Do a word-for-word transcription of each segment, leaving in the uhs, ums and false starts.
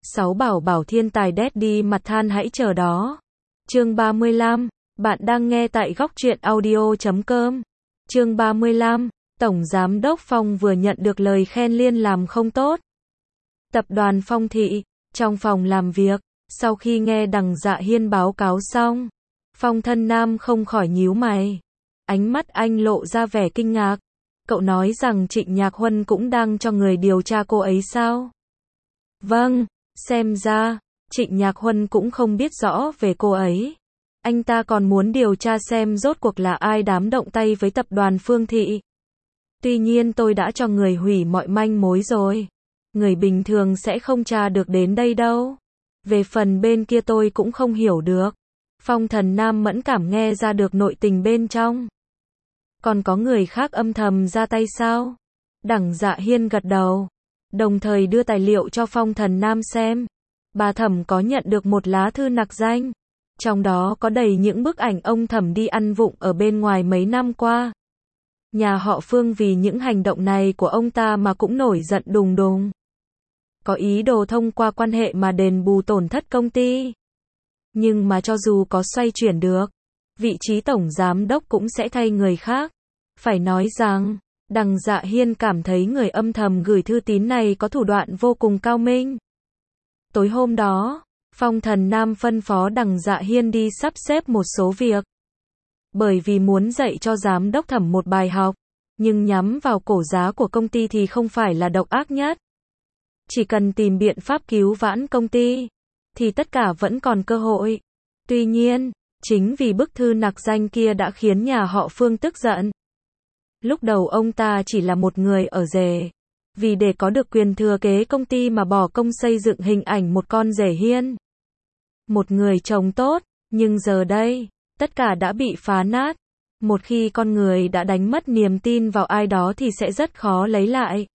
Sáu bảo bảo thiên tài Daddy mặt than hãy chờ đó. Chương ba mươi lăm, bạn đang nghe tại góc truyện audio chấm com. Chương ba mươi lăm, Tổng Giám đốc Phong vừa nhận được lời khen liên làm không tốt. Tập đoàn Phong Thị, trong phòng làm việc, sau khi nghe Đằng Dạ Hiên báo cáo xong, Phong Thân Nam không khỏi nhíu mày. Ánh mắt anh lộ ra vẻ kinh ngạc. Cậu nói rằng Trịnh Nhạc Huân cũng đang cho người điều tra cô ấy sao? Vâng, xem ra, Trịnh Nhạc Huân cũng không biết rõ về cô ấy. Anh ta còn muốn điều tra xem rốt cuộc là ai dám động tay với tập đoàn Phương Thị. Tuy nhiên tôi đã cho người hủy mọi manh mối rồi. Người bình thường sẽ không tra được đến đây đâu. Về phần bên kia tôi cũng không hiểu được. Phong Thần Nam mẫn cảm nghe ra được nội tình bên trong. Còn có người khác âm thầm ra tay sao? Đằng Dạ Hiên gật đầu, đồng thời đưa tài liệu cho Phong Thần Nam xem. Bà Thẩm có nhận được một lá thư nặc danh. Trong đó có đầy những bức ảnh ông Thẩm đi ăn vụng ở bên ngoài mấy năm qua. Nhà họ Phương vì những hành động này của ông ta mà cũng nổi giận đùng đùng. Có ý đồ thông qua quan hệ mà đền bù tổn thất công ty. Nhưng mà cho dù có xoay chuyển được, vị trí tổng giám đốc cũng sẽ thay người khác. Phải nói rằng, Đằng Dạ Hiên cảm thấy người âm thầm gửi thư tín này có thủ đoạn vô cùng cao minh. Tối hôm đó, Phong Thần Nam phân phó Đằng Dạ Hiên đi sắp xếp một số việc. Bởi vì muốn dạy cho giám đốc Thẩm một bài học, nhưng nhắm vào cổ giá của công ty thì không phải là độc ác nhất. Chỉ cần tìm biện pháp cứu vãn công ty, thì tất cả vẫn còn cơ hội. Tuy nhiên, chính vì bức thư nặc danh kia đã khiến nhà họ Phương tức giận. Lúc đầu ông ta chỉ là một người ở rể, vì để có được quyền thừa kế công ty mà bỏ công xây dựng hình ảnh một con rể hiên. Một người chồng tốt, nhưng giờ đây, tất cả đã bị phá nát. Một khi con người đã đánh mất niềm tin vào ai đó thì sẽ rất khó lấy lại.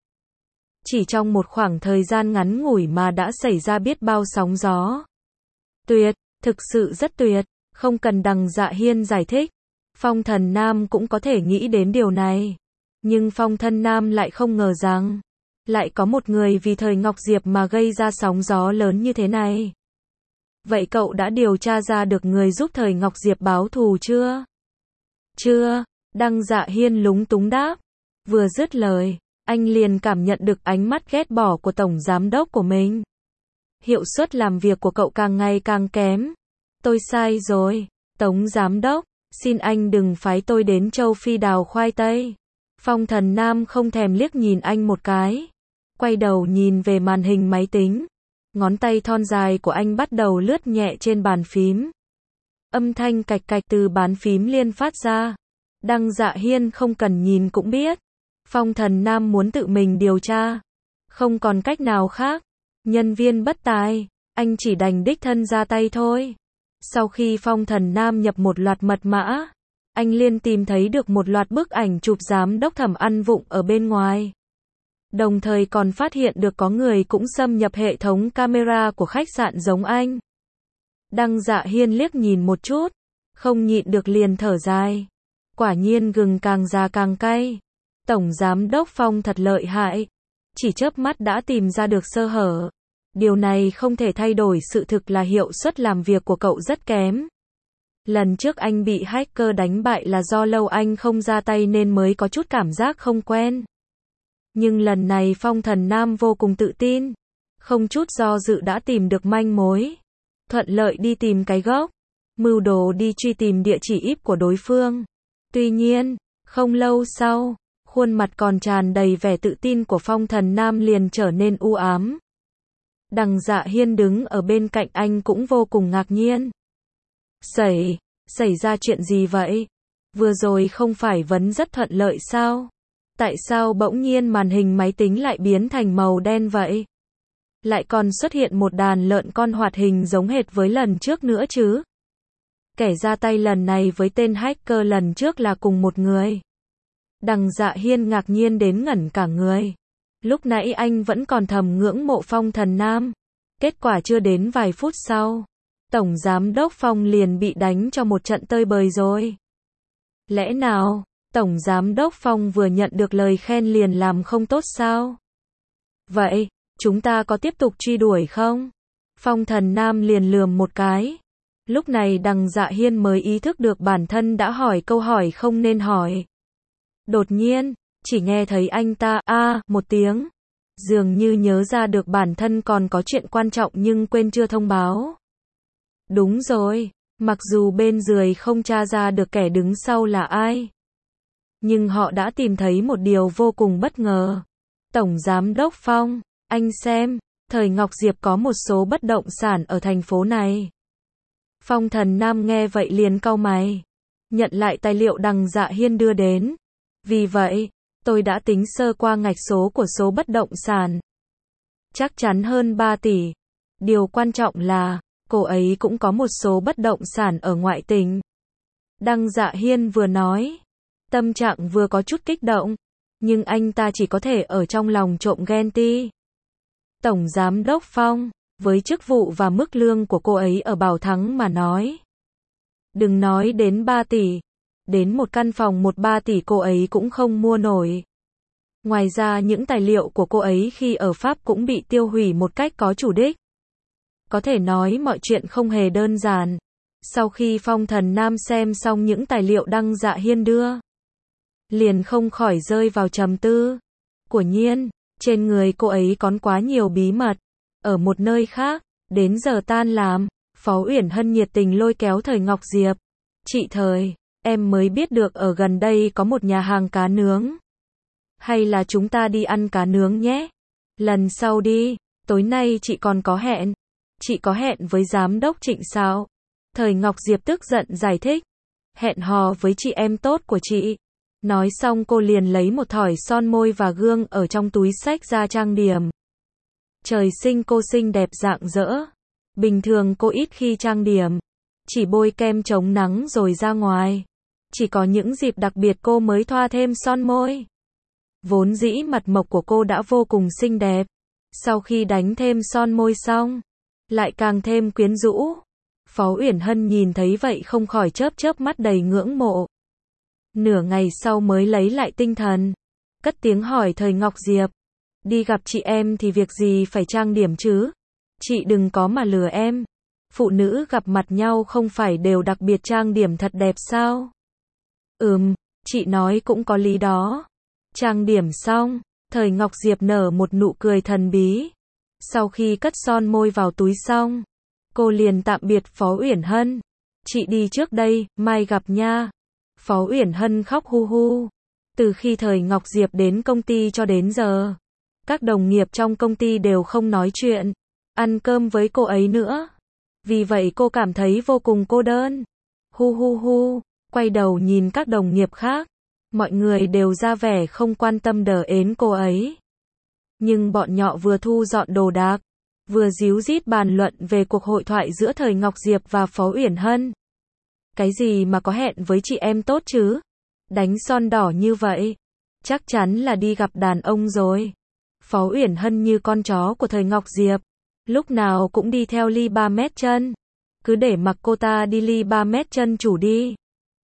Chỉ trong một khoảng thời gian ngắn ngủi mà đã xảy ra biết bao sóng gió. Tuyệt, thực sự rất tuyệt, không cần Đằng Dạ Hiên giải thích. Phong Thần Nam cũng có thể nghĩ đến điều này. Nhưng Phong Thân Nam lại không ngờ rằng, lại có một người vì thời Ngọc Diệp mà gây ra sóng gió lớn như thế này. Vậy cậu đã điều tra ra được người giúp thời Ngọc Diệp báo thù chưa? Chưa, Đằng Dạ Hiên lúng túng đáp. Vừa dứt lời, anh liền cảm nhận được ánh mắt ghét bỏ của tổng giám đốc của mình. Hiệu suất làm việc của cậu càng ngày càng kém. Tôi sai rồi, Tống giám đốc, xin anh đừng phái tôi đến châu Phi đào khoai tây. Phong Thần Nam không thèm liếc nhìn anh một cái. Quay đầu nhìn về màn hình máy tính. Ngón tay thon dài của anh bắt đầu lướt nhẹ trên bàn phím. Âm thanh cạch cạch từ bàn phím liên phát ra. Đằng Dạ Hiên không cần nhìn cũng biết. Phong Thần Nam muốn tự mình điều tra. Không còn cách nào khác. Nhân viên bất tài, anh chỉ đành đích thân ra tay thôi. Sau khi Phong Thần Nam nhập một loạt mật mã, anh liền tìm thấy được một loạt bức ảnh chụp giám đốc Thẩm ăn vụng ở bên ngoài. Đồng thời còn phát hiện được có người cũng xâm nhập hệ thống camera của khách sạn giống anh. Đằng Dạ Hiên liếc nhìn một chút, không nhịn được liền thở dài. Quả nhiên gừng càng già càng cay. Tổng giám đốc Phong thật lợi hại. Chỉ chớp mắt đã tìm ra được sơ hở. Điều này không thể thay đổi sự thực là hiệu suất làm việc của cậu rất kém. Lần trước anh bị hacker đánh bại là do lâu anh không ra tay nên mới có chút cảm giác không quen. Nhưng lần này Phong Thần Nam vô cùng tự tin. Không chút do dự đã tìm được manh mối. Thuận lợi đi tìm cái gốc. Mưu đồ đi truy tìm địa chỉ i pê của đối phương. Tuy nhiên, không lâu sau, khuôn mặt còn tràn đầy vẻ tự tin của Phong Thần Nam liền trở nên u ám. Đằng Dạ Hiên đứng ở bên cạnh anh cũng vô cùng ngạc nhiên. Xảy, xảy ra chuyện gì vậy? Vừa rồi không phải vẫn rất thuận lợi sao? Tại sao bỗng nhiên màn hình máy tính lại biến thành màu đen vậy? Lại còn xuất hiện một đàn lợn con hoạt hình giống hệt với lần trước nữa chứ? Kẻ ra tay lần này với tên hacker lần trước là cùng một người. Đằng Dạ Hiên ngạc nhiên đến ngẩn cả người. Lúc nãy anh vẫn còn thầm ngưỡng mộ Phong Thần Nam. Kết quả chưa đến vài phút sau, Tổng Giám đốc Phong liền bị đánh cho một trận tơi bời rồi. Lẽ nào, Tổng Giám đốc Phong vừa nhận được lời khen liền làm không tốt sao? Vậy, chúng ta có tiếp tục truy đuổi không? Phong Thần Nam liền lườm một cái. Lúc này Đằng Dạ Hiên mới ý thức được bản thân đã hỏi câu hỏi không nên hỏi. Đột nhiên, chỉ nghe thấy anh ta a một tiếng. Dường như nhớ ra được bản thân còn có chuyện quan trọng nhưng quên chưa thông báo. Đúng rồi, mặc dù bên dưới không tra ra được kẻ đứng sau là ai. Nhưng họ đã tìm thấy một điều vô cùng bất ngờ. Tổng Giám đốc Phong, anh xem, thời Ngọc Diệp có một số bất động sản ở thành phố này. Phong Thần Nam nghe vậy liền cau mày. Nhận lại tài liệu Đằng Dạ Hiên đưa đến. Vì vậy, tôi đã tính sơ qua ngạch số của số bất động sản. Chắc chắn hơn ba tỷ. Điều quan trọng là, cô ấy cũng có một số bất động sản ở ngoại tỉnh. Đằng Dạ Hiên vừa nói, tâm trạng vừa có chút kích động, nhưng anh ta chỉ có thể ở trong lòng trộm ghen ti. Tổng Giám đốc Phong, với chức vụ và mức lương của cô ấy ở Bảo Thắng mà nói. Đừng nói đến ba tỷ, đến một căn phòng một ba tỷ cô ấy cũng không mua nổi. Ngoài ra những tài liệu của cô ấy khi ở Pháp cũng bị tiêu hủy một cách có chủ đích. Có thể nói mọi chuyện không hề đơn giản. Sau khi Phong Thần Nam xem xong những tài liệu Đằng Dạ Hiên đưa, liền không khỏi rơi vào trầm tư. Quả nhiên, trên người cô ấy có quá nhiều bí mật. Ở một nơi khác, đến giờ tan làm, Phó Uyển Hân nhiệt tình lôi kéo Thời Ngọc Diệp. Chị Thời, em mới biết được ở gần đây có một nhà hàng cá nướng. Hay là chúng ta đi ăn cá nướng nhé? Lần sau đi, tối nay chị còn có hẹn. Chị có hẹn với Giám đốc Trịnh sao? Thời Ngọc Diệp tức giận giải thích. Hẹn hò với chị em tốt của chị. Nói xong cô liền lấy một thỏi son môi và gương ở trong túi xách ra trang điểm. Trời sinh cô xinh đẹp rạng rỡ. Bình thường cô ít khi trang điểm. Chỉ bôi kem chống nắng rồi ra ngoài. Chỉ có những dịp đặc biệt cô mới thoa thêm son môi. Vốn dĩ mặt mộc của cô đã vô cùng xinh đẹp. Sau khi đánh thêm son môi xong, lại càng thêm quyến rũ. Phó Uyển Hân nhìn thấy vậy không khỏi chớp chớp mắt đầy ngưỡng mộ. Nửa ngày sau mới lấy lại tinh thần. Cất tiếng hỏi Thời Ngọc Diệp. Đi gặp chị em thì việc gì phải trang điểm chứ? Chị đừng có mà lừa em. Phụ nữ gặp mặt nhau không phải đều đặc biệt trang điểm thật đẹp sao? Ừm, chị nói cũng có lý đó. Trang điểm xong, Thời Ngọc Diệp nở một nụ cười thần bí. Sau khi cất son môi vào túi xong, cô liền tạm biệt Phó Uyển Hân. Chị đi trước đây, mai gặp nha. Phó Uyển Hân khóc hu hu. Từ khi Thời Ngọc Diệp đến công ty cho đến giờ, các đồng nghiệp trong công ty đều không nói chuyện, ăn cơm với cô ấy nữa. Vì vậy cô cảm thấy vô cùng cô đơn. Hu hu hu, quay đầu nhìn các đồng nghiệp khác. Mọi người đều ra vẻ không quan tâm đờ ến cô ấy. Nhưng bọn nhọ vừa thu dọn đồ đạc, vừa díu dít bàn luận về cuộc hội thoại giữa Thời Ngọc Diệp và Phó Uyển Hân. Cái gì mà có hẹn với chị em tốt chứ? Đánh son đỏ như vậy, chắc chắn là đi gặp đàn ông rồi. Phó Uyển Hân như con chó của Thời Ngọc Diệp, lúc nào cũng đi theo ly ba mét chân. Cứ để mặc cô ta đi ly ba mét chân chủ đi.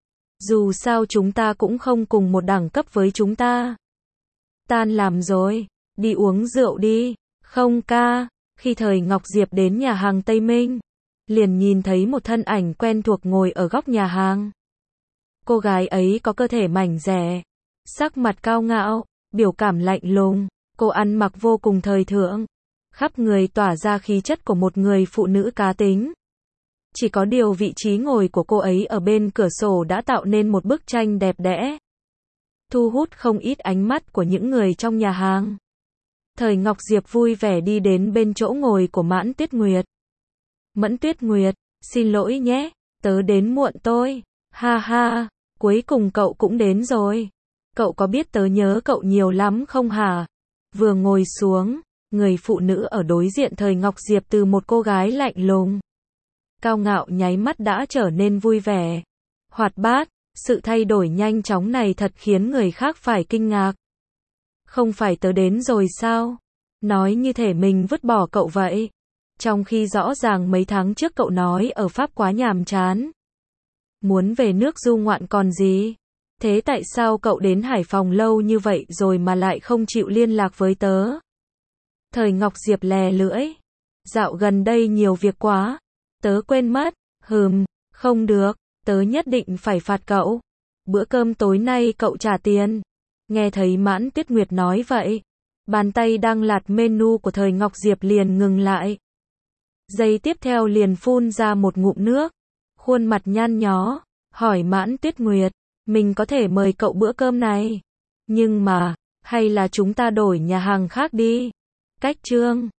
Dù sao chúng ta cũng không cùng một đẳng cấp với chúng ta. Tan làm rồi, đi uống rượu đi. Không ca, khi Thời Ngọc Diệp đến nhà hàng Tây Minh, liền nhìn thấy một thân ảnh quen thuộc ngồi ở góc nhà hàng. Cô gái ấy có cơ thể mảnh dẻ, sắc mặt cao ngạo, biểu cảm lạnh lùng, cô ăn mặc vô cùng thời thượng, khắp người tỏa ra khí chất của một người phụ nữ cá tính. Chỉ có điều vị trí ngồi của cô ấy ở bên cửa sổ đã tạo nên một bức tranh đẹp đẽ, thu hút không ít ánh mắt của những người trong nhà hàng. Thời Ngọc Diệp vui vẻ đi đến bên chỗ ngồi của Mãn Tuyết Nguyệt. Mẫn Tuyết Nguyệt, xin lỗi nhé, tớ đến muộn tôi. Ha ha, cuối cùng cậu cũng đến rồi. Cậu có biết tớ nhớ cậu nhiều lắm không hả? Vừa ngồi xuống, người phụ nữ ở đối diện Thời Ngọc Diệp từ một cô gái lạnh lùng, cao ngạo nháy mắt đã trở nên vui vẻ, hoạt bát. Sự thay đổi nhanh chóng này thật khiến người khác phải kinh ngạc. Không phải tớ đến rồi sao? Nói như thể mình vứt bỏ cậu vậy. Trong khi rõ ràng mấy tháng trước cậu nói ở Pháp quá nhàm chán, muốn về nước du ngoạn còn gì. Thế tại sao cậu đến Hải Phòng lâu như vậy rồi mà lại không chịu liên lạc với tớ? Thời Ngọc Diệp lè lưỡi. Dạo gần đây nhiều việc quá. Tớ quên mất. Hừm, không được, tớ nhất định phải phạt cậu. Bữa cơm tối nay cậu trả tiền. Nghe thấy Mãn Tuyết Nguyệt nói vậy, bàn tay đang lạt menu của Thời Ngọc Diệp liền ngừng lại. Giây tiếp theo liền phun ra một ngụm nước. Khuôn mặt nhăn nhó, hỏi Mãn Tuyết Nguyệt, mình có thể mời cậu bữa cơm này. Nhưng mà, hay là chúng ta đổi nhà hàng khác đi. Cách Trương